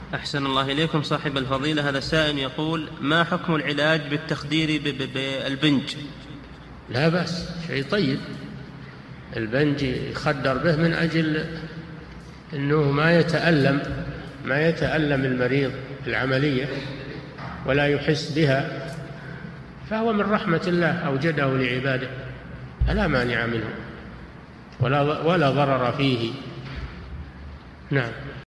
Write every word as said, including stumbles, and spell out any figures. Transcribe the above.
أحسن الله إليكم صاحب الفضيلة. هذا سائل يقول: ما حكم العلاج بالتخدير بالبنج؟ لا بأس، شيء طيب. البنج يخدر به من أجل أنه ما يتألم ما يتألم المريض العملية ولا يحس بها، فهو من رحمة الله أوجده لعباده، فلا مانع منه ولا ولا ضرر فيه. نعم.